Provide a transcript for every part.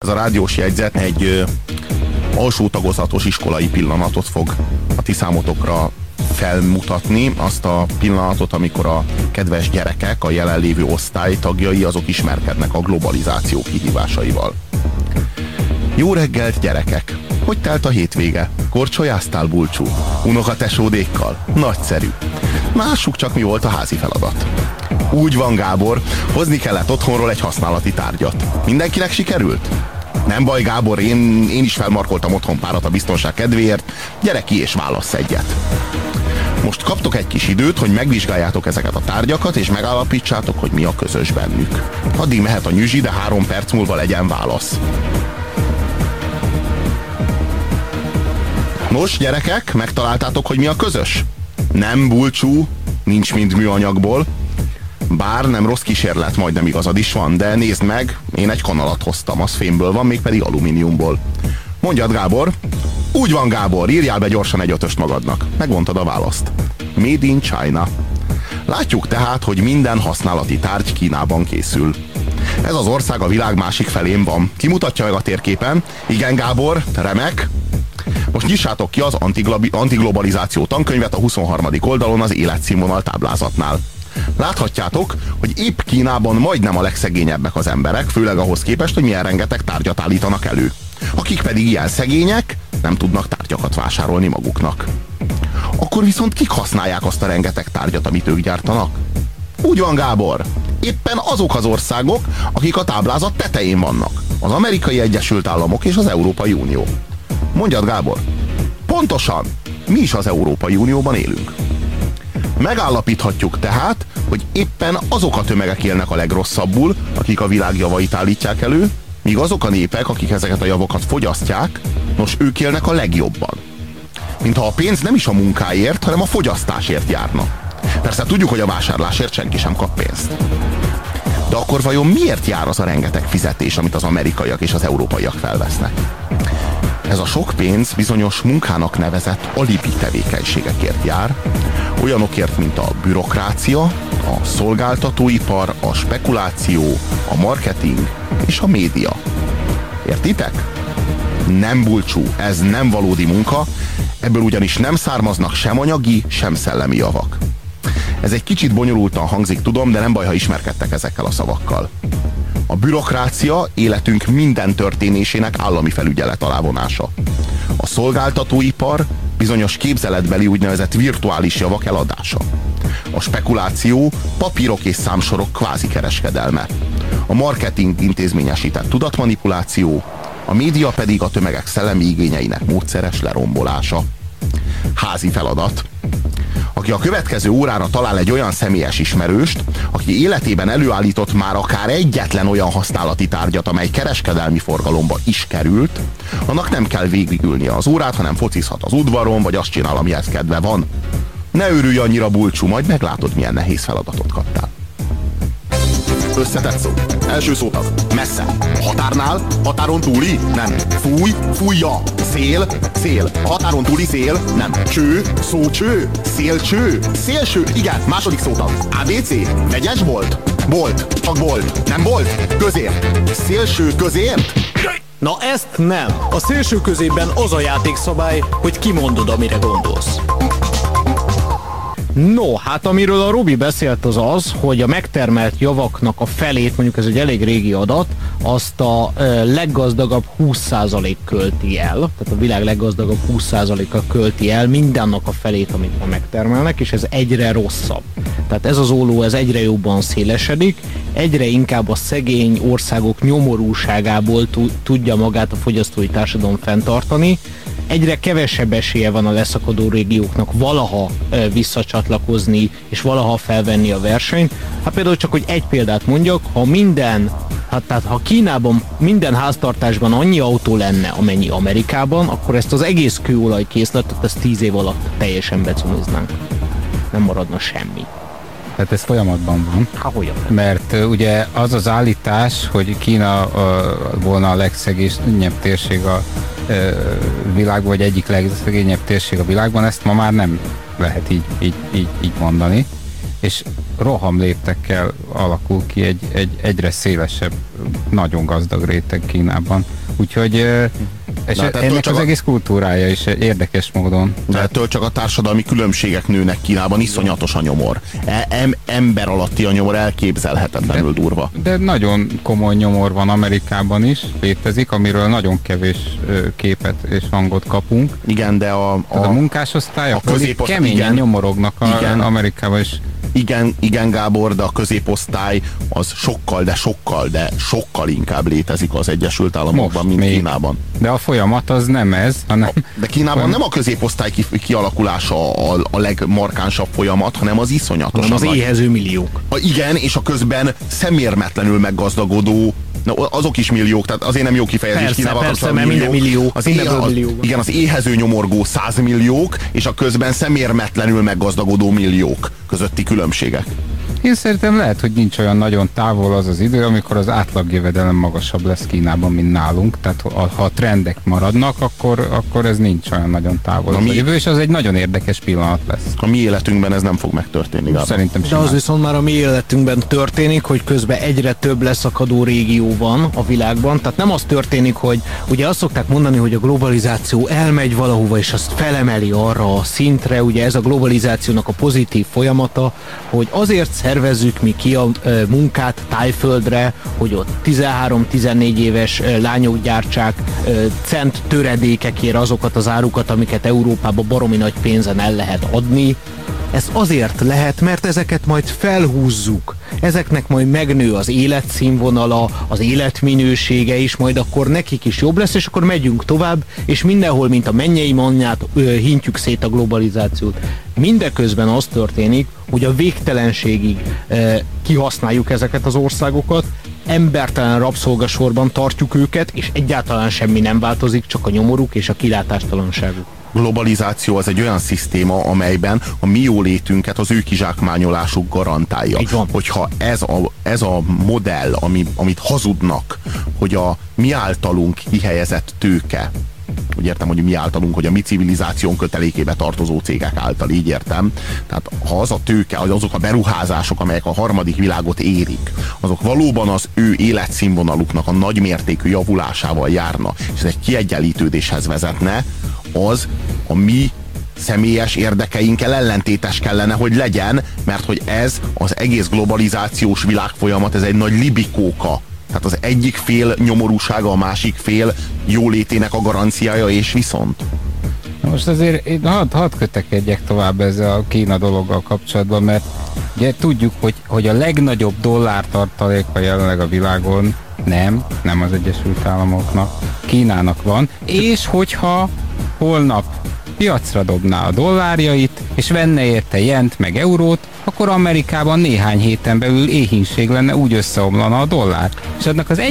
Ez a rádiós jegyzet egy alsó tagozatos iskolai pillanatot fog a ti számotokra felmutatni, azt a pillanatot, amikor a kedves gyerekek, a jelenlévő osztály tagjai, azok ismerkednek a globalizáció kihívásaival. Jó reggelt, gyerekek! Hogy telt a hétvége? Korcsolyáztál, Bulcsú? Unokatesódékkal? Nagyszerű! Lássuk csak, mi volt a házi feladat. Úgy van, Gábor, hozni kellett otthonról egy használati tárgyat. Mindenkinek sikerült? Nem baj, Gábor, én is felmarkoltam otthon párat a biztonság kedvéért. Gyere ki és válassz egyet. Most kaptok egy kis időt, hogy megvizsgáljátok ezeket a tárgyakat, és megállapítsátok, hogy mi a közös bennük. Addig mehet a nyüzsi, de 3 perc múlva legyen válasz. Nos, gyerekek, megtaláltátok, hogy mi a közös? Nem, Bulcsú, nincs mind műanyagból. Bár nem rossz kísérlet, majdnem igazad is van, de nézd meg, én egy kanalat hoztam, az fémből van, mégpedig alumíniumból. Mondjad, Gábor. Úgy van, Gábor, írjál be gyorsan egy 5-öst magadnak. Megmondtad a választ. Made in China. Látjuk tehát, hogy minden használati tárgy Kínában készül. Ez az ország a világ másik felén van. Ki mutatja meg a térképen? Igen, Gábor, remek. Most nyissátok ki az antiglobalizáció tankönyvet a 23. oldalon az életszínvonal táblázatnál. Láthatjátok, hogy épp Kínában majdnem a legszegényebbek az emberek, főleg ahhoz képest, hogy milyen rengeteg tárgyat állítanak elő. Akik pedig ilyen szegények, nem tudnak tárgyakat vásárolni maguknak. Akkor viszont kik használják azt a rengeteg tárgyat, amit ők gyártanak? Úgy van, Gábor! Éppen azok az országok, akik a táblázat tetején vannak. Az Amerikai Egyesült Államok és az Európai Unió. Mondjad, Gábor! Pontosan! Mi is az Európai Unióban élünk. Megállapíthatjuk tehát, hogy éppen azok a tömegek élnek a legrosszabbul, akik a világ javait állítják elő, míg azok a népek, akik ezeket a javakat fogyasztják, nos, ők élnek a legjobban. Mintha a pénz nem is a munkáért, hanem a fogyasztásért járna. Persze tudjuk, hogy a vásárlásért senki sem kap pénzt. De akkor vajon miért jár az a rengeteg fizetés, amit az amerikaiak és az európaiak felvesznek? Ez a sok pénz bizonyos munkának nevezett alibi tevékenységekért jár, olyanokért, mint a bürokrácia, a szolgáltatóipar, a spekuláció, a marketing és a média. Értitek? Nem, Bulcsú, ez nem valódi munka, ebből ugyanis nem származnak sem anyagi, sem szellemi javak. Ez egy kicsit bonyolultan hangzik, tudom, de nem baj, ha ismerkedtek ezekkel a szavakkal. A bürokrácia életünk minden történésének állami felügyelet alá vonása. A szolgáltatóipar bizonyos képzeletbeli úgynevezett virtuális javak eladása. A spekuláció papírok és számsorok kvázi kereskedelme. A marketing intézményesített tudatmanipuláció, a média pedig a tömegek szellemi igényeinek módszeres lerombolása. Házi feladat. Aki a következő órára talál egy olyan személyes ismerőst, aki életében előállított már akár egyetlen olyan használati tárgyat, amely kereskedelmi forgalomba is került, annak nem kell végigülnie az órát, hanem focizhat az udvaron, vagy azt csinál, amihez kedve van. Ne őrülj annyira, Bulcsú, majd meglátod, milyen nehéz feladatot kaptál. Összetett szó. Első szótag. Messze. Határnál? Határon túli? Nem. Fúj? Fújja. Szél? Szél. Határon túli szél? Nem. Cső? Szócső? Szélcső? Szélső? Igen. Második szótag. ABC? Vegyes bolt? Bolt. Csak bolt. Nem bolt? Közért. Szélső közért? Na ezt nem. A szélső közében az a játékszabály, hogy kimondod, amire gondolsz. No, hát amiről a Robi beszélt az, hogy a megtermelt javaknak a felét, mondjuk ez egy elég régi adat, azt a leggazdagabb 20% költi el, tehát a világ leggazdagabb 20%-a költi el mindennek a felét, amit ma megtermelnek, és ez egyre rosszabb. Tehát ez az olló, ez egyre jobban szélesedik, egyre inkább a szegény országok nyomorúságából tudja magát a fogyasztói társadalom fenntartani, egyre kevesebb esélye van a leszakadó régióknak valaha visszacsatlakozni és valaha felvenni a versenyt. Hát például csak, hogy egy példát mondjak, ha Kínában minden háztartásban annyi autó lenne, amennyi Amerikában, akkor ezt az egész kőolajkészletet, ezt 10 év alatt teljesen becumiznánk. Nem maradna semmi. Tehát ez folyamatban van. Mert ugye az az állítás, hogy Kína volna a legszegényebb térség a világban, vagy egyik legszegényebb térség a világban, ezt ma már nem lehet így mondani. És rohamléptekkel alakul ki egy egyre szélesebb nagyon gazdag réteg Kínában. Úgyhogy és ennek az egész kultúrája is érdekes módon. De ettől csak a társadalmi különbségek nőnek Kínában, iszonyatos a nyomor. Ember alatti a nyomor, elképzelhetetlenül durva. De nagyon komoly nyomor van Amerikában is, létezik, amiről nagyon kevés képet és hangot kapunk. Igen, de a munkásosztály, a középosztály keményen nyomorognak Amerikában is. Igen, Gábor, de a középosztály az sokkal inkább létezik az Egyesült Államokban, mint Kínában. De a folyamat az nem ez, hanem... De Kínában nem a középosztály kialakulása a legmarkánsabb folyamat, hanem az iszonyatos. Az éhező milliók. Igen, és a közben szemérmetlenül meggazdagodó, azok is milliók, tehát azért nem jó kifejezés. Persze, mert minden millió. Igen, az éhező nyomorgó 100 milliók, és a közben szemérmetlenül meggazdagodó milliók közötti különbségek. Én szerintem lehet, hogy nincs olyan nagyon távol az az idő, amikor az átlagjövedelem magasabb lesz Kínában, mint nálunk. Tehát ha a trendek maradnak, akkor ez nincs olyan nagyon távol az jövő, és az egy nagyon érdekes pillanat lesz. A mi életünkben ez nem fog megtörténni. Szerintem de az viszont már a mi életünkben történik, hogy közben egyre több leszakadó régió van a világban. Tehát nem az történik, hogy ugye azt szokták mondani, hogy a globalizáció elmegy valahova, és azt felemeli arra a szintre. Ugye ez a globalizációnak a pozitív folyamata, hogy azért szervezzük mi ki a munkát Tájföldre, hogy ott 13-14 éves lányok gyártsák cent töredékekért azokat az árukat, amiket Európába baromi nagy pénzen el lehet adni. Ez azért lehet, mert ezeket majd felhúzzuk. Ezeknek majd megnő az életszínvonala, az életminősége is, majd akkor nekik is jobb lesz, és akkor megyünk tovább, és mindenhol, mint a mennyei mannyát, hintjük szét a globalizációt. Mindeközben az történik, hogy a végtelenségig kihasználjuk ezeket az országokat, embertelen rabszolgasorban tartjuk őket, és egyáltalán semmi nem változik, csak a nyomoruk és a kilátástalanságuk. Globalizáció az egy olyan szisztéma, amelyben a mi jólétünket az ő kizsákmányolásuk garantálja. Hogyha ez a modell, amit hazudnak, hogy a mi általunk kihelyezett tőke, úgy értem, hogy mi általunk, hogy a mi civilizáción kötelékébe tartozó cégek által, így értem. Tehát ha az a tőke, azok a beruházások, amelyek a harmadik világot érik, azok valóban az ő életszínvonaluknak a nagymértékű javulásával járna, és ez egy kiegyenlítődéshez vezetne, az a mi személyes érdekeinkkel ellentétes kellene, hogy legyen, mert hogy ez az egész globalizációs világfolyamat, ez egy nagy libikóka. Tehát az egyik fél nyomorúsága, a másik fél jólétének a garanciája, és viszont. Most azért hadd kötekedjek tovább ezzel a Kína dologgal kapcsolatban, mert ugye tudjuk, hogy a legnagyobb dollártartaléka jelenleg a világon nem az Egyesült Államoknak, Kínának van, és hogyha holnap piacra dobná a dollárjait, és venne érte jent meg eurót, akkor Amerikában néhány héten belül éhínség lenne, úgy összeomlana a dollár. És annak az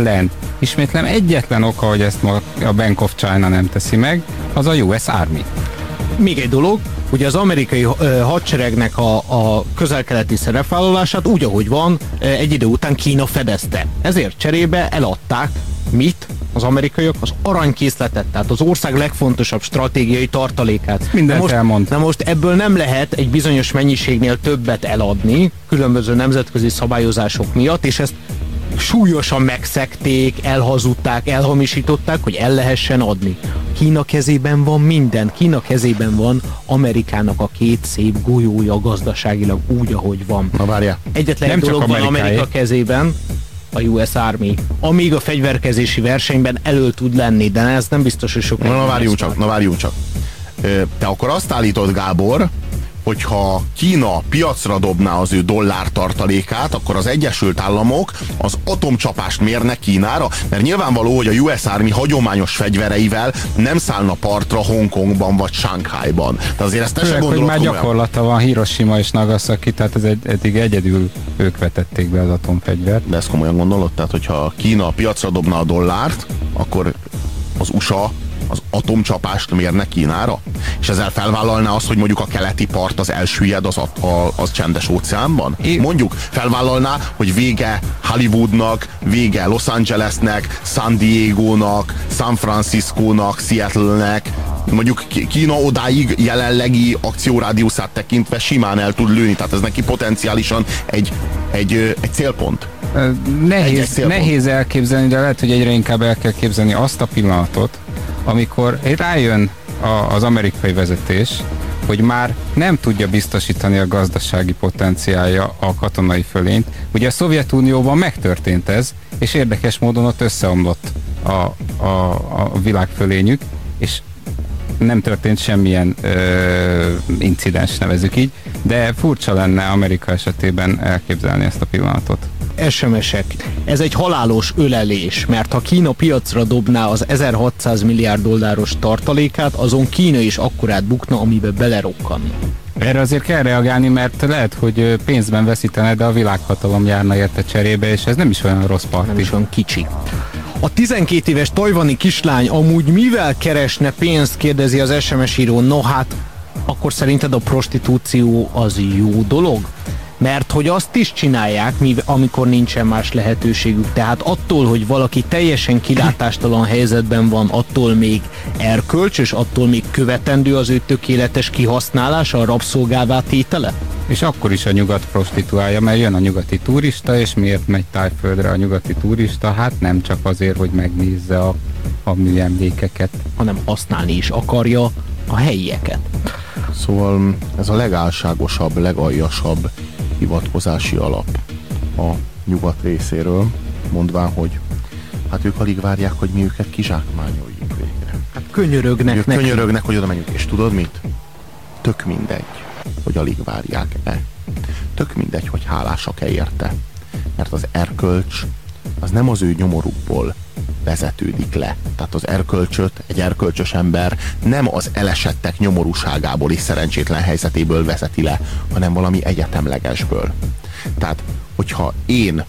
egyetlen oka, hogy ezt a Bank of China nem teszi meg, az a US Army. Még egy dolog, ugye az amerikai hadseregnek a közel-keleti szerepvállalását úgy, ahogy van, egy idő után Kína fedezte. Ezért cserébe eladták mit? Az amerikaiak az aranykészletet, tehát az ország legfontosabb stratégiai tartalékát. Mindent elmond. Na most ebből nem lehet egy bizonyos mennyiségnél többet eladni, különböző nemzetközi szabályozások miatt, és ezt súlyosan megszegték, elhazudták, elhamisították, hogy el lehessen adni. Kína kezében van minden. Kína kezében van Amerikának a két szép golyója gazdaságilag úgy, ahogy van. Na várjál. Egyetlen egy dolog van Amerika kezében, a US Army, amíg a fegyverkezési versenyben elő tud lenni, de ez nem biztos, hogy sok. Na várjunk csak. Te akkor azt állítod, Gábor, hogyha Kína piacra dobná az ő dollártartalékát, akkor az Egyesült Államok az atomcsapást mérne Kínára, mert nyilvánvaló, hogy a US Army hagyományos fegyvereivel nem szállna partra Hongkongban vagy Shanghaiban. De azért ezt te se gondolod, már gyakorlata van Hiroshima és Nagasaki, tehát eddig egyedül ők vetették be az atomfegyvert. De ezt komolyan gondolod? Tehát, hogyha Kína piacra dobna a dollárt, akkor az USA az atomcsapást mérne Kínára? És ezzel felvállalná azt, hogy mondjuk a keleti part az elsüllyed az csendes óceánban? Mondjuk felvállalná, hogy vége Hollywoodnak, vége Los Angelesnek, San Diegónak, San Franciscónak, Seattle-nek. Mondjuk Kína odáig jelenlegi akciórádiuszát tekintve simán el tud lőni, tehát ez neki potenciálisan egy célpont. Nehéz elképzelni, de lehet, hogy egyre inkább el kell képzelni azt a pillanatot, amikor rájön az amerikai vezetés, hogy már nem tudja biztosítani a gazdasági potenciálja a katonai fölényt. Ugye a Szovjetunióban megtörtént ez, és érdekes módon ott összeomlott a világfölényük, és nem történt semmilyen incidens, nevezzük így, de furcsa lenne Amerika esetében elképzelni ezt a pillanatot. SMS-ek. Ez egy halálos ölelés, mert ha Kína piacra dobná az 1600 milliárd dolláros tartalékát, azon Kína is akkorát bukna, amiben belerokkanna. Erre azért kell reagálni, mert lehet, hogy pénzben veszítene, de a világhatalom járna érte cserébe, és ez nem is olyan rossz parti. Nem is olyan kicsi. A 12 éves tajvani kislány amúgy mivel keresne pénzt, kérdezi az SMS író. No hát, akkor szerinted a prostitúció az jó dolog? Mert hogy azt is csinálják, amikor nincsen más lehetőségük. Tehát attól, hogy valaki teljesen kilátástalan helyzetben van, attól még erkölcsös, attól még követendő az ő tökéletes kihasználása, a rabszolgává tétele? És akkor is a nyugat prostituálja, mert jön a nyugati turista, és miért megy Tájföldre a nyugati turista? Hát nem csak azért, hogy megnézze a műemlékeket, hanem használni is akarja a helyieket. Szóval ez a legálságosabb, legaljasabb hivatkozási alap a nyugat részéről, mondván, hogy hát ők alig várják, hogy mi őket kizsákmányoljuk végre. Hát könyörögnek ők könyörögnek, hogy oda menjünk. És tudod mit? Tök mindegy, hogy alig várják-e. Tök mindegy, hogy hálásak-e érte. Mert az erkölcs az nem az ő nyomorukból vezetődik le. Tehát az erkölcsöt egy erkölcsös ember nem az elesettek nyomorúságából és szerencsétlen helyzetéből vezeti le, hanem valami egyetemlegesből. Tehát, hogyha én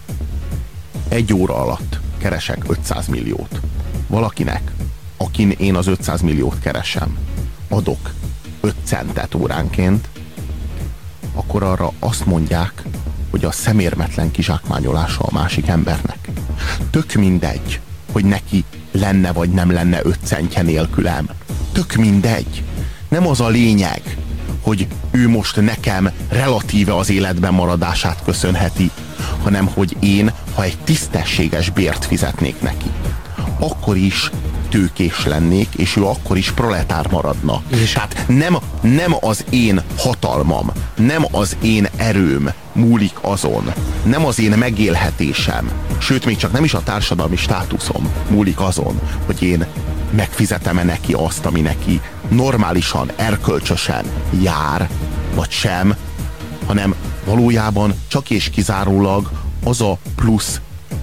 egy óra alatt keresek 500 milliót, valakinek, akin én az 500 milliót keresem, adok 5 centet óránként, akkor arra azt mondják, hogy a szemérmetlen kizsákmányolása a másik embernek. Tök mindegy, hogy neki lenne vagy nem lenne 5 centje nélkülem. Tök mindegy. Nem az a lényeg, hogy ő most nekem relatíve az életben maradását köszönheti, hanem hogy én, ha egy tisztességes bért fizetnék neki, akkor is tőkés lennék, és ő akkor is proletár maradna. Tehát nem az én hatalmam, nem az én erőm múlik azon, nem az én megélhetésem, sőt, még csak nem is a társadalmi státuszom múlik azon, hogy én megfizetem-e neki azt, ami neki normálisan, erkölcsösen jár, vagy sem, hanem valójában csak és kizárólag az a plusz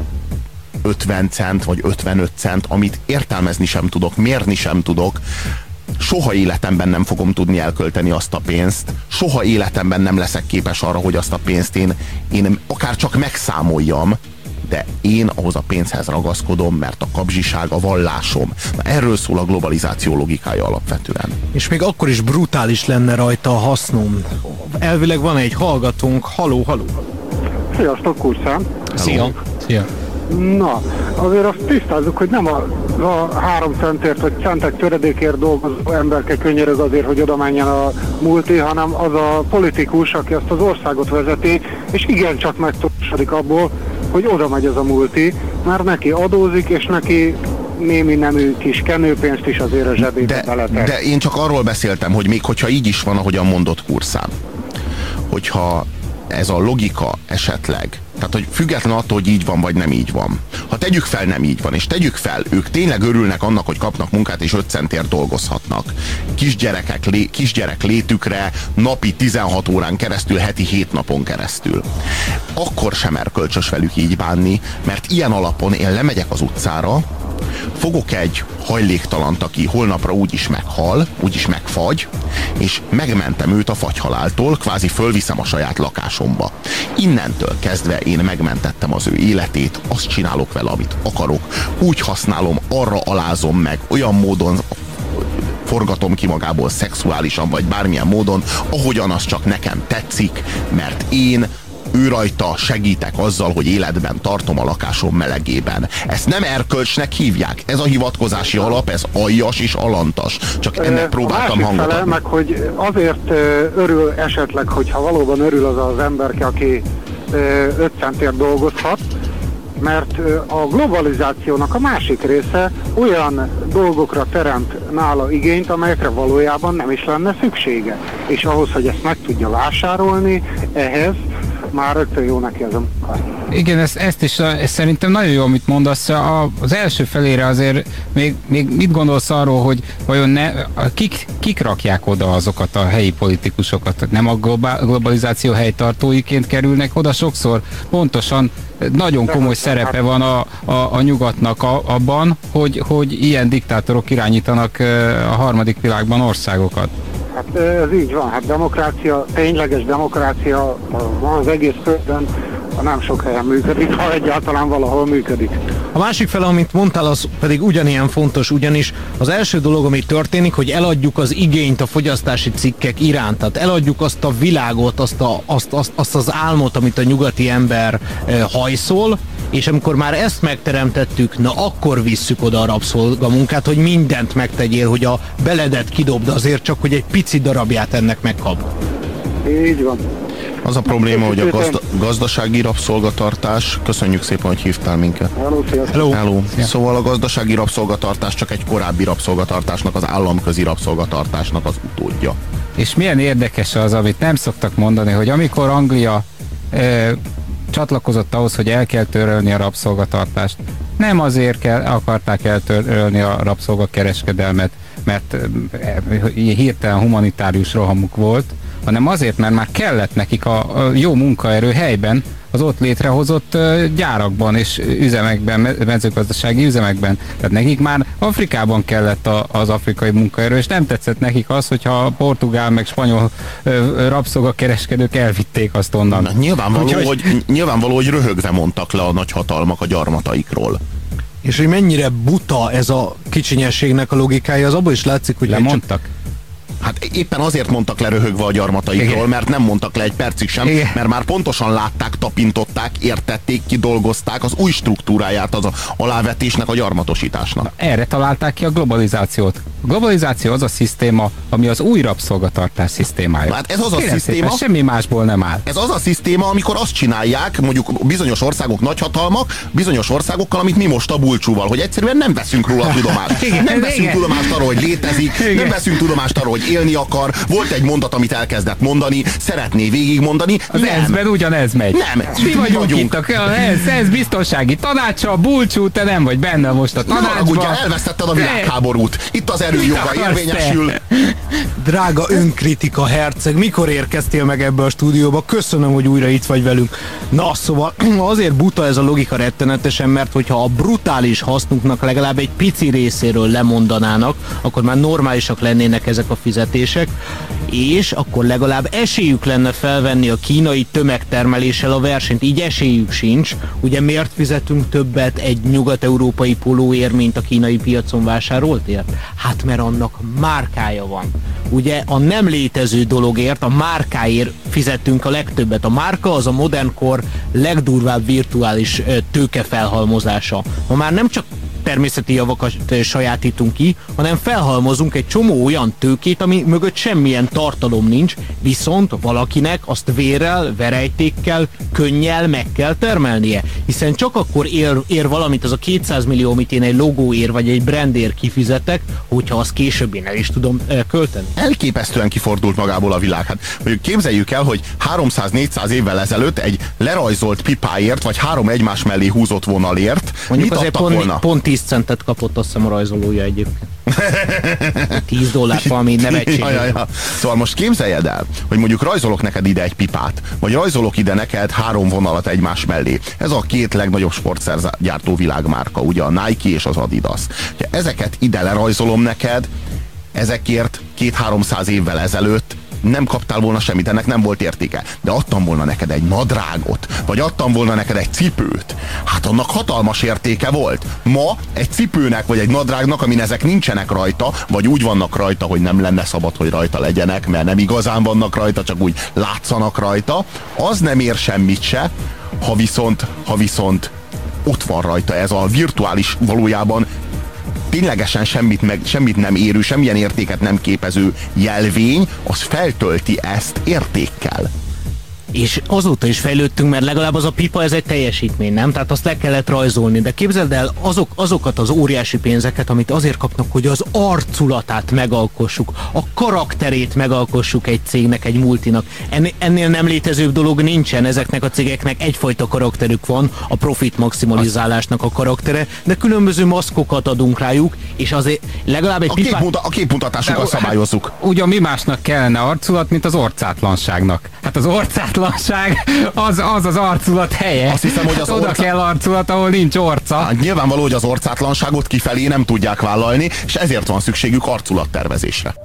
50 cent vagy 55 cent, amit értelmezni sem tudok, mérni sem tudok, soha életemben nem fogom tudni elkölteni azt a pénzt, soha életemben nem leszek képes arra, hogy azt a pénzt én akár csak megszámoljam, de én ahhoz a pénzhez ragaszkodom, mert a kapzsiság a vallásom. Na, erről szól a globalizáció logikája alapvetően. És még akkor is brutális lenne rajta a hasznom. Elvileg van egy hallgatónk. Haló. Sziasztok, Kurszám! Szia! Na, azért azt tisztázzuk, hogy nem a 3 centért vagy centek töredékért dolgozó emberke könyörög azért, hogy oda menjen a multi, hanem az a politikus, aki azt az országot vezeti, és igencsak megtudsodik abból, hogy oda megy ez a multi, mert neki adózik, és neki némi nemű kis kenőpénzt is azért a zsebébe beletek. De én csak arról beszéltem, hogy még hogyha így is van, ahogyan mondott Kurszám, hogyha ez a logika esetleg, tehát hogy független attól, hogy így van, vagy nem így van. Ha tegyük fel, nem így van, és tegyük fel, ők tényleg örülnek annak, hogy kapnak munkát, és 5 centért dolgozhatnak. Kisgyerek létükre napi 16 órán keresztül, heti 7 napon keresztül. Akkor sem erkölcsös velük így bánni, mert ilyen alapon én lemegyek az utcára, fogok egy hajléktalant, aki holnapra úgyis meghal, úgyis megfagy, és megmentem őt a fagyhaláltól, kvázi fölviszem a saját lakásomba. Innentől kezdve én megmentettem az ő életét, azt csinálok vele, amit akarok, úgy használom, arra alázom meg, olyan módon forgatom ki magából szexuálisan, vagy bármilyen módon, ahogyan az csak nekem tetszik, mert én ő rajta segítek azzal, hogy életben tartom a lakásom melegében. Ezt nem erkölcsnek hívják. Ez a hivatkozási alap, ez aljas és alantas. Csak ennek próbáltam hangot adni. Meg, hogy azért örül esetleg, hogyha valóban örül az az emberke, aki 5 centért dolgozhat, mert a globalizációnak a másik része olyan dolgokra teremt nála igényt, amelyekre valójában nem is lenne szüksége. És ahhoz, hogy ezt meg tudja vásárolni, ehhez már rögtön jó neki az a munka. Igen, ezt is szerintem nagyon jó, amit mondasz. Az első felére azért még mit gondolsz arról, hogy vajon kik rakják oda azokat a helyi politikusokat? Nem a globalizáció helytartóiként kerülnek oda sokszor? Pontosan nagyon komoly szerepe van a nyugatnak abban, hogy ilyen diktátorok irányítanak a harmadik világban országokat. Hát ez így van, hát demokrácia, tényleges demokrácia az egész földön nem sok helyen működik, ha egyáltalán valahol működik. A másik fele, amit mondtál, az pedig ugyanilyen fontos, ugyanis az első dolog, ami történik, hogy eladjuk az igényt a fogyasztási cikkek iránt, tehát eladjuk azt a világot, azt az álmot, amit a nyugati ember hajszol, és amikor már ezt megteremtettük, na akkor visszük oda a rabszolgamunkát, hogy mindent megtegyél, hogy a beledet kidobd azért csak, hogy egy pici darabját ennek megkap. Így van. Az a probléma, hogy a gazdasági rabszolgatartás, köszönjük szépen, hogy hívtál minket. Hello. Szóval a gazdasági rabszolgatartás csak egy korábbi rabszolgatartásnak, az államközi rabszolgatartásnak az utódja. És milyen érdekes az, amit nem szoktak mondani, hogy amikor Anglia csatlakozott ahhoz, hogy el kell törölni a rabszolgatartást, nem azért akarták eltörölni a rabszolgakereskedelmet, mert hirtelen humanitárius rohamuk volt, hanem azért, mert már kellett nekik a jó munkaerő helyben, az ott létrehozott gyárakban és üzemekben, mezőgazdasági üzemekben. Tehát nekik már Afrikában kellett az afrikai munkaerő, és nem tetszett nekik az, hogyha a portugál meg spanyol rabszolgakereskedők elvitték azt onnan. Nyilvánvaló, hogy röhögve mondtak le a nagyhatalmak a gyarmataikról. És hogy mennyire buta ez a kicsinyességnek a logikája, az abból is látszik, hogy lemondtak. Hát éppen azért mondtak le röhögve a gyarmataikról, igen, mert nem mondtak le egy percig sem, igen, mert már pontosan látták, tapintották, értették, kidolgozták az új struktúráját az alávetésnek, a gyarmatosításnak. Erre találták ki a globalizációt. A globalizáció az a szisztéma, ami az új rabszolgatartás szisztémája. Hát ez az a szisztéma, semmi másból nem áll. Ez az a szisztéma, amikor azt csinálják, mondjuk bizonyos országok nagyhatalmak, bizonyos országokkal, amit mi most a bulcsúval, hogy egyszerűen nem veszünk róla tudomást. Igen, nem veszünk tudomást arról, hogy létezik, igen, nem veszünk tudomást arról, hogy élni akar. Volt egy mondat, amit elkezdett mondani, szeretné végigmondani. Az ENSZ-ben ugyanez megy. Nem. Mi vagyunk itt, ez biztonsági tanácsa, a bulcsú, te nem vagy benne most a tanácsban. Ugye elvesztetted a világháborút. Itt az erőjoga érvényesül. Drága önkritika herceg, mikor érkeztél meg ebbe a stúdióba? Köszönöm, hogy újra itt vagy velünk. Na, szóval azért buta ez a logika rettenetesen, mert hogyha a brutális hasznunknak legalább egy pici részéről lemondanának, akkor már normálisak lennének ezek a fizetések, és akkor legalább esélyük lenne felvenni a kínai tömegtermeléssel a versenyt. Így esélyük sincs. Ugye miért fizetünk többet egy nyugat-európai pólóért, mint a kínai piacon vásároltért? Hát mert annak márkája van. Ugye a nem létező dologért, a márkáért fizettünk a legtöbbet. A márka az a modern kor legdurvább virtuális tőkefelhalmozása. Ma már nem csak természeti javakat sajátítunk ki, hanem felhalmozunk egy csomó olyan tőkét, ami mögött semmilyen tartalom nincs, viszont valakinek azt vérrel, verejtékkel, könnyel meg kell termelnie. Hiszen csak akkor ér valamit az a 200 millió, amit én egy logóért vagy egy brandért kifizetek, hogyha azt később én el is tudom költeni. Elképesztően kifordult magából a világ. Hát, mondjuk képzeljük el, hogy 300-400 évvel ezelőtt egy lerajzolt pipáért, vagy 3 egymás mellé húzott vonalért mondjuk mit azért adtak volna? Pont 10 centet kapott, azt hiszem, a rajzolója egyébként. $10 valami nevetség. Szóval most képzeljed el, hogy mondjuk rajzolok neked ide egy pipát, vagy rajzolok ide neked 3 vonalat egymás mellé. Ez a 2 legnagyobb sportszergyártó világmárka, ugye a Nike és az Adidas. Ha ezeket ide lerajzolom neked, ezekért 200-300 évvel ezelőtt nem kaptál volna semmit, ennek nem volt értéke. De adtam volna neked egy nadrágot, vagy adtam volna neked egy cipőt. Hát annak hatalmas értéke volt. Ma egy cipőnek, vagy egy nadrágnak, amin ezek nincsenek rajta, vagy úgy vannak rajta, hogy nem lenne szabad, hogy rajta legyenek, mert nem igazán vannak rajta, csak úgy látszanak rajta, az nem ér semmit se, ha viszont ott van rajta ez a virtuális, valójában ténylegesen semmit nem érő, semmilyen értéket nem képező jelvény, az feltölti ezt értékkel. és azóta is fejlődtünk, mert legalább az a pipa, ez egy teljesítmény, nem? Tehát azt le kellett rajzolni, de képzeld el azokat az óriási pénzeket, amit azért kapnak, hogy az arculatát megalkossuk, a karakterét megalkossuk egy cégnek, egy multinak. Ennél nem létezőbb dolog nincsen, ezeknek a cégeknek egyfajta karakterük van, a profit maximalizálásnak a karaktere, de különböző maszkokat adunk rájuk, és azért legalább egy pipát... A képmutatásukat szabályozzuk. Ugyan mi másnak kellene arculat, mint az orcátlanságnak. Hát az orcátlanság az arculat helye. Azt hiszem, hogy az oda kell arculat, ahol nincs orca. Hát, nyilvánvaló, hogy az orcátlanságot kifelé nem tudják vállalni, és ezért van szükségük arculattervezésre.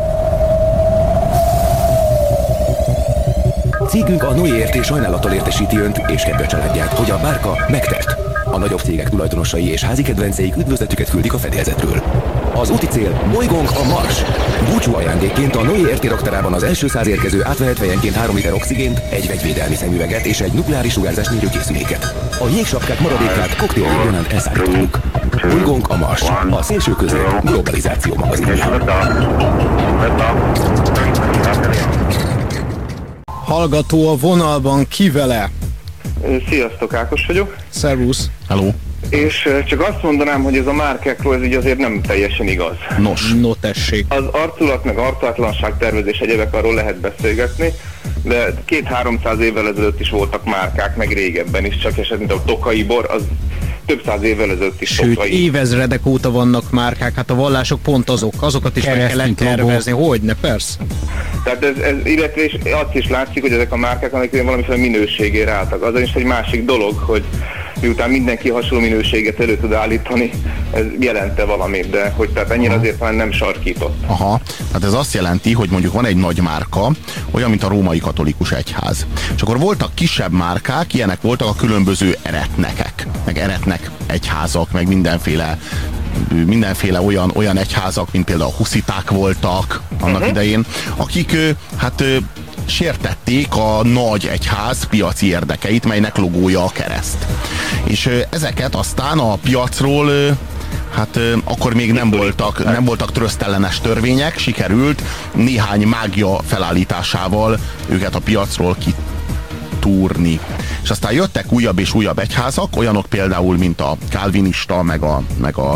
Cégünk a Noé és sajnálattal értesíti Önt és kedves családját, hogy a márka megtelt. A nagyobb cégek tulajdonosai és házi kedvenceik üdvözletüket küldik a fedélzetről. Az úti cél bolygónk a Mars. Búcsú ajándékként a Noé raktarában az első 100 érkező átvehet fejenként 3 liter oxigént, egy vegyvédelmi szemüveget és egy nukleáris sugárzás mérőkészüléket. A jégsapkák maradékát koktéljégyanánt elszállítottuk. Bolygónk a Mars. A szélső közép globalizáció magazinja. Hallgató a vonalban, ki vele? Sziasztok, Ákos vagyok. Szervusz. Hello. És csak azt mondanám, hogy ez a márkákról ez így azért nem teljesen igaz. No tessék. Az arculat meg arcátlanság tervezés egyebek, arról lehet beszélgetni, de 200-300 évvel ezelőtt is voltak márkák, meg régebben is, csak esetleg a Tokai bor, az több száz évvel ezelőtt is. Sőt, Tokai. évezredek óta vannak márkák, hát a vallások pont azokat is meg kellett tervezni. Hogyne, persze. Tehát illetve azt is látszik, hogy ezek a márkák, amikről valamiféle minőségére álltak. Az is egy másik dolog, hogy miután mindenki hasonló minőséget elő tud állítani, ez jelente valamit, de hogy tehát ennyire azért már nem sarkított. Aha, tehát ez azt jelenti, hogy mondjuk van egy nagy márka, olyan, mint a római katolikus egyház. És akkor voltak kisebb márkák, ilyenek voltak a különböző eretnekek, meg eretnek egyházak, meg mindenféle olyan egyházak, mint például a husziták voltak annak idején, akik sértették a nagy egyház piaci érdekeit, melynek logója a kereszt. És ezeket aztán a piacról akkor még nem voltak trösztellenes törvények, sikerült néhány mágia felállításával őket a piacról kitúrni. És aztán jöttek újabb és újabb egyházak, olyanok például, mint a kálvinista, meg a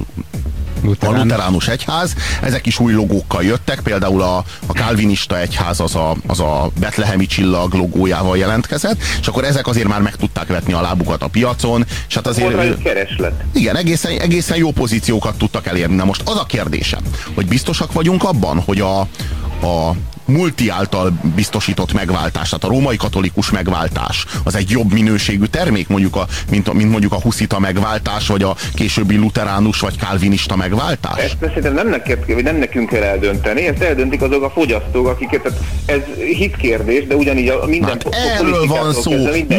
luteránus egyház, ezek is új logókkal jöttek, például a kálvinista egyház az a betlehemi csillag logójával jelentkezett, és akkor ezek azért már meg tudták vetni a lábukat a piacon, és hát azért... kereslet. Igen, egészen jó pozíciókat tudtak elérni. Na most az a kérdésem, hogy biztosak vagyunk abban, hogy a multi által biztosított megváltás, tehát a római katolikus megváltás, az egy jobb minőségű termék, mint mondjuk a huszita megváltás, vagy a későbbi luteránus vagy kálvinista megváltás? Ezt szerintem nem nekünk kell eldönteni, ezt eldöntik azok a fogyasztók, akiket, tehát ez hitkérdés, de ugyanígy a minden... Erről van szó,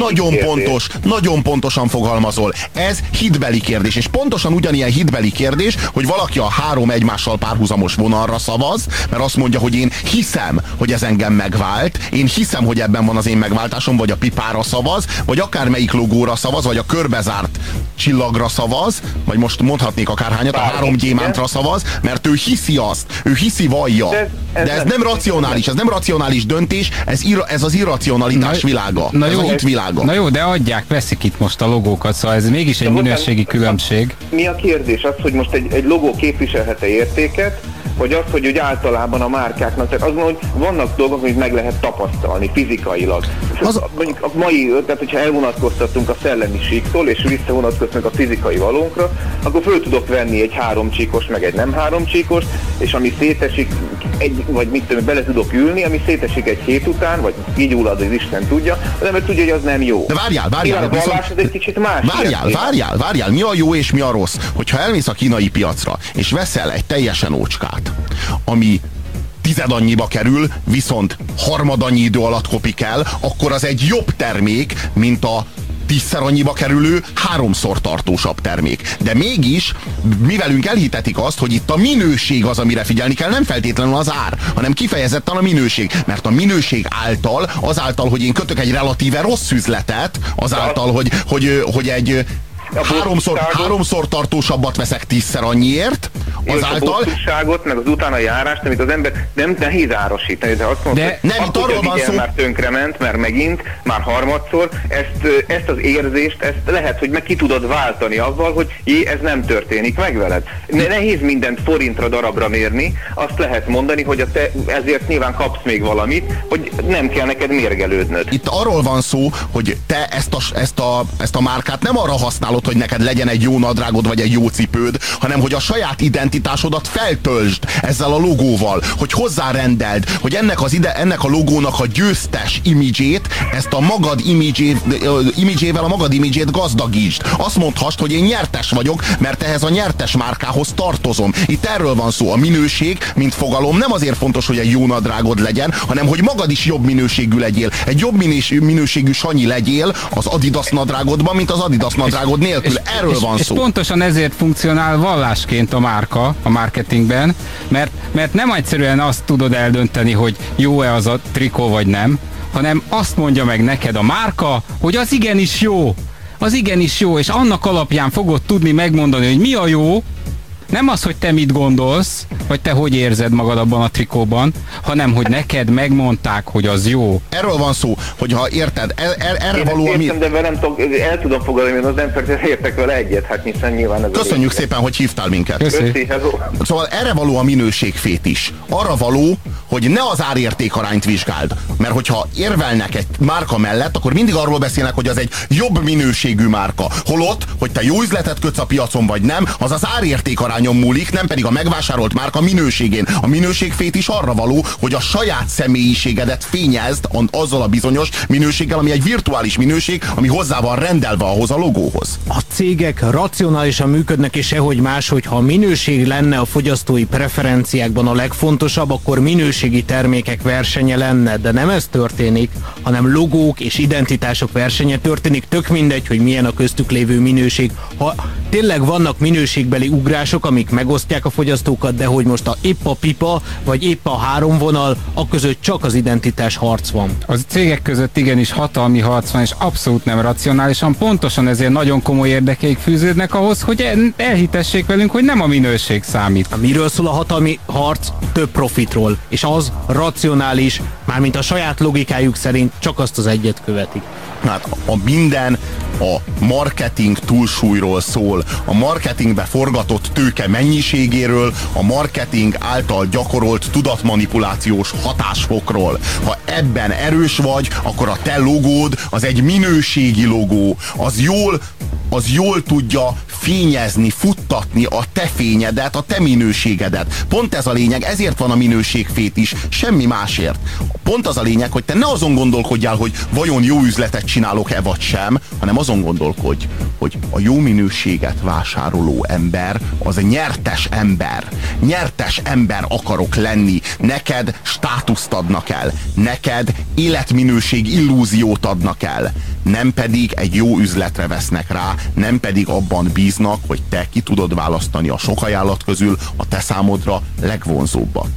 nagyon pontosan fogalmazol. Ez hitbeli kérdés, és pontosan ugyanilyen hitbeli kérdés, hogy valaki a 3 egymással párhuzamos vonalra szavaz, mert azt mondja, hogy én hiszem, hogy ez engem megvált, én hiszem, hogy ebben van az én megváltásom, vagy a pipára szavaz, vagy akármelyik logóra szavaz, vagy a körbezárt csillagra szavaz, vagy most mondhatnék akárhányat, a 3 gyémántra szavaz, mert ő hiszi azt, ő hiszi, vallja. De ez nem racionális, ez nem racionális döntés, ez az irracionalitás világa, ez a hit világa. Na jó, de veszik itt most a logókat, szóval ez mégis egy minőségi különbség. Mi a kérdés? Az, hogy most egy logó képviselhet-e értéket, vagy az, hogy úgy általában a márkáknak, tehát azon, hogy vannak dolgok, amit meg lehet tapasztalni fizikailag. Mondjuk a mai, tehát hogyha elvonatkoztatunk a szellemiségtől, és visszavonatkoztunk a fizikai valónkra, akkor föl tudok venni egy 3 csíkos, meg egy nem 3 csíkos, és ami szétesik, bele tudok ülni, ami szétesik egy hét után, vagy így hullad, az Isten tudja, az ember tudja, hogy az nem jó. De várjál, a vallás az egy kicsit más. Várjál, mi a jó és mi a rossz? Hogyha elmész a kínai piacra, és veszel egy teljesen ócskát, ami 10 annyiba kerül, viszont harmadannyi idő alatt kopik el, akkor az egy jobb termék, mint a 10-szer annyiba kerülő, 3-szor tartósabb termék. De mégis mi velünk elhitetik azt, hogy itt a minőség az, amire figyelni kell, nem feltétlenül az ár, hanem kifejezetten a minőség. Mert a minőség azáltal, hogy én kötök egy relatíve rossz üzletet, azáltal, hogy egy háromszor tartósabbat veszek 10-szer annyiért, Azáltal... a meg az utána járást, amit az ember nem nehéz árasítani, de azt mondta, de nem, itt arról van szó... már tönkrement, mert megint, már harmadszor, ezt az érzést, ezt lehet, hogy meg ki tudod váltani avval, hogy ez nem történik meg veled. Nehéz mindent forintra darabra mérni, azt lehet mondani, hogy te ezért nyilván kapsz még valamit, hogy nem kell neked mérgelődnöd. Itt arról van szó, hogy te ezt a márkát nem arra használod, hogy neked legyen egy jó nadrágod vagy egy jó cipőd, hanem hogy a saját identitásodat feltöltsd ezzel a logóval, hogy hozzárendeld, hogy ennek a logónak a győztes imidzsét, ezt a magad imidzsével a magad imidzsét gazdagítsd. Azt mondhast, hogy én nyertes vagyok, mert ehhez a nyertes márkához tartozom. Itt erről van szó. A minőség, mint fogalom nem azért fontos, hogy egy jó nadrágod legyen, hanem hogy magad is jobb minőségű legyél. Egy jobb minőségű sanyi legyél az Adidas nadrágodban, mint az Adidas nadrágod nélkül. Erről van szó. És pontosan ezért funkcionál vallásként a márka a marketingben, mert nem egyszerűen azt tudod eldönteni, hogy jó-e az a trikó vagy nem, hanem azt mondja meg neked a márka, hogy az igenis jó. Az igenis jó, és annak alapján fogod tudni megmondani, hogy mi a jó. Nem az, hogy te mit gondolsz, vagy te hogy érzed magad abban a trikóban, hanem, hogy neked megmondták, hogy az jó. Erről van szó, hogyha érted, erre való... Én értem, de velem el tudom fogadni, mert az nem feltétlenül értek vele egyet, hát hiszen nyilván ez... Köszönjük szépen, hogy hívtál minket. Köszi. Szóval erre való a minőségfétis. Arra való, hogy ne az árértékarányt vizsgáld. Mert hogyha érvelnek egy márka mellett, akkor mindig arról beszélnek, hogy az egy jobb minőségű márka. Holott, hogy te jó üzletet kötsz a piacon vagy nem, az az árértékarányon múlik, nem pedig a megvásárolt márka minőségén. A minőségfétis arra való, hogy a saját személyiségedet fényezd azzal a bizonyos minőséggel, ami egy virtuális minőség, ami hozzá van rendelve ahhoz a logóhoz. A cégek racionálisan működnek, és sehogy más, hogyha a minőség lenne a fogyasztói preferenciákban a legfontosabb, akkor minőségi termékek versenye lenne, de nem ez történik, hanem logók és identitások versenye történik, tök mindegy, hogy milyen a köztük lévő minőség. Ha tényleg vannak minőségbeli ugrások, amik megosztják a fogyasztókat, de hogy most épp a pipa, vagy épp a három vonal, a között csak az identitás harc van. Az cégek között igenis hatalmi harc van, és abszolút nem racionálisan, pontosan ezért nagyon komoly érdekeik fűződnek ahhoz, hogy elhitessék velünk, hogy nem a minőség számít. Miről szól a hatalmi harc? Több profitról, és az racionális, mármint a saját logikájuk szerint csak azt az egyet követik. Hát minden a marketing túlsúlyról szól, a marketingbe forgatott tőke mennyiségéről, a marketing által gyakorolt tudatmanipulációs hatásfokról. Ha ebben erős vagy, akkor a te logód az egy minőségi logó, az jól tudja fényezni, futtatni a te fényedet, a te minőségedet. Pont ez a lényeg, ezért van a minőségfétis, semmi másért. Pont az a lényeg, hogy te ne azon gondolkodjál, hogy vajon jó üzletet csinálok-e vagy sem, hanem azon gondolkodj, hogy a jó minőséget vásároló ember az egy nyertes ember. Nyertes ember akarok lenni. Neked státuszt adnak el. Neked életminőség illúziót adnak el. Nem pedig egy jó üzletre vesznek rá, nem pedig abban bíznak, hogy te ki tudod választani a sok ajánlat közül a te számodra legvonzóbbat.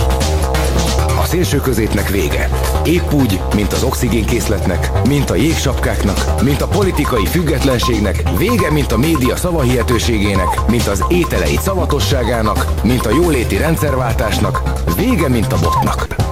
A szélső középnek vége. Épp úgy, mint az oxigénkészletnek, mint a jégsapkáknak, mint a politikai függetlenségnek, vége, mint a média szavahihetőségének, mint az ételei szavatosságának, mint a jóléti rendszerváltásnak, vége, mint a botnak.